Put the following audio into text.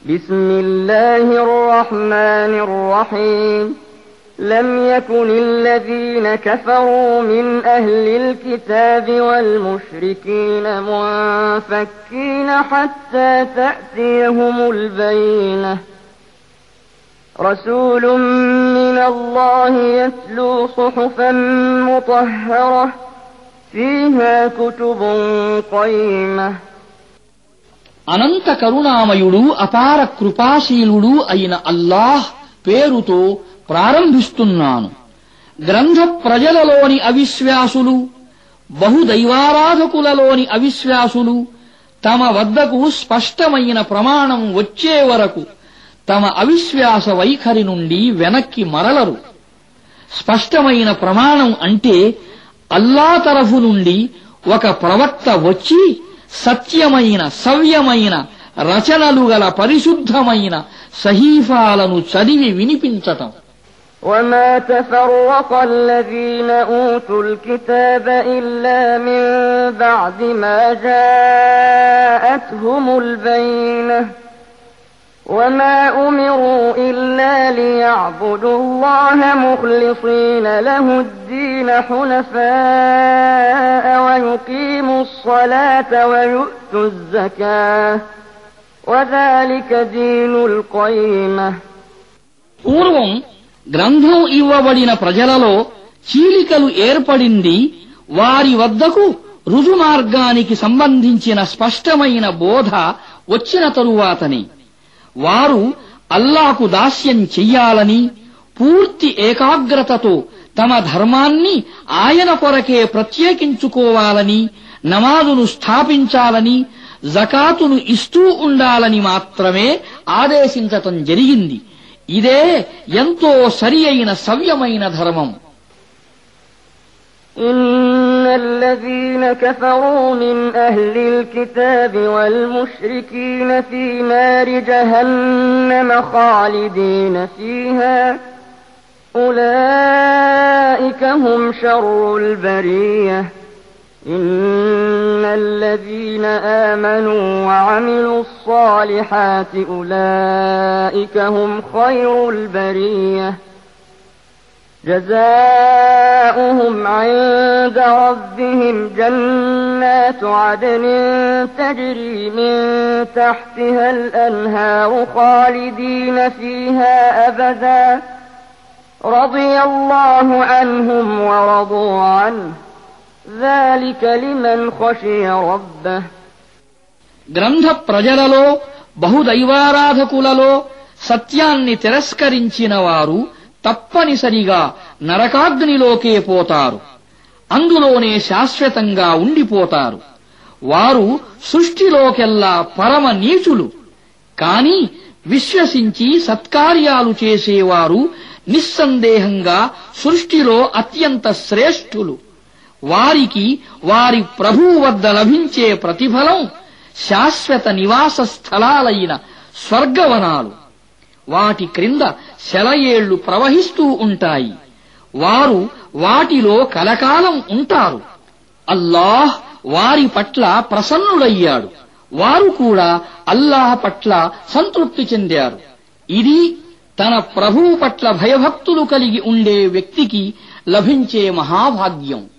بسم الله الرحمن الرحيم لم يكن الذين كفروا من أهل الكتاب والمشركين منفكين حتى تأتيهم البينة رسول من الله يتلو صحفا مطهرة فيها كتب قيمة అనంత కరుణామయుడు అపార కృపాశీలుడు అయిన అల్లాహ్ పేరుతో ప్రారంభిస్తున్నాను. గ్రంథ ప్రజలలోని అవిశ్వాసులు, బహుదైవారాధకులలోని అవిశ్వాసులు తమ వద్దకు స్పష్టమైన ప్రమాణం వచ్చే వరకు తమ అవిశ్వాస వైఖరి నుండి వెనక్కి మరలరు. స్పష్టమైన ప్రమాణం అంటే అల్లా తరఫు నుండి ఒక ప్రవక్త వచ్చి సత్యమైన సవ్యమైన రచనలు గల పరిశుద్ధమైన సహీఫాలను చదివి వినిపించటం. وما تفرق الذين أوتوا الكتاب إلا من بعد ما جاءتهم البينة وما أمروا إلا ليعبدوا الله مخلصين له الدين حنفاء ويقيموا الصلاة ويؤتوا الزكاة وذلك دين القيمة. పూర్వం గ్రంథం ఇవ్వబడిన ప్రజలలో చీలికలు ఏర్పడింది వారి వద్దకు రుజుమార్గానికి సంబంధించిన స్పష్టమైన బోధ వచ్చిన తరువాతనే. వారు అల్లాకు దాస్యం చెయ్యాలని, పూర్తి ఏకాగ్రతతో తమ ధర్మాన్ని ఆయన కొరకే ప్రత్యేకించుకోవాలని, నమాజును స్థాపించాలని, జకాతును ఇస్తూ ఉండాలని మాత్రమే ఆదేశించటం జరిగింది. ఇదే ఎంతో సరి అయిన సవ్యమైన ధర్మం. إن الذين كفروا من أهل الكتاب والمشركين في نار جهنم خالدين فيها أولئك هم شر البرية إن الذين آمنوا وعملوا الصالحات أولئك هم خير البرية جزاؤهم عند ربهم جنات عدن تجري من تحتها الأنهار خالدين فيها أبدا رضي الله عنهم ورضوا عنه ذلك لمن خشي ربه. గ్రంథ ప్రజలలో బహుదైవారాధకులలో సత్యాన్ని తిరస్కరించిన వారు తప్పనిసరిగా నరకాగ్నిలోకే పోతారు. అందులోనే శాశ్వతంగా ఉండిపోతారు. వారు సృష్టిలోకెల్లా పరమ నీచులు. కాని విశ్వసించి సత్కార్యాలు చేసేవారు నిస్సందేహంగా సృష్టిలో అత్యంత శ్రేష్ఠులు. వారికి వారి ప్రభువు వద్ద లభించే ప్రతిఫలం శాశ్వత నివాస స్థలాలైన స్వర్గవనాలు. వాటి క్రింద సెలయేళ్లు ప్రవహిస్తూ ఉంటాయి. వారు వాటిలో కలకాలం ఉంటారు. అల్లాహ్ వారి పట్ల ప్రసన్నుడయ్యాడు. వారు కూడా అల్లాహ్ పట్ల సంతృప్తి చెందారు. ఇది తన ప్రభువు పట్ల భయభక్తులు కలిగి ఉండే వ్యక్తికి లభించే మహాభాగ్యం.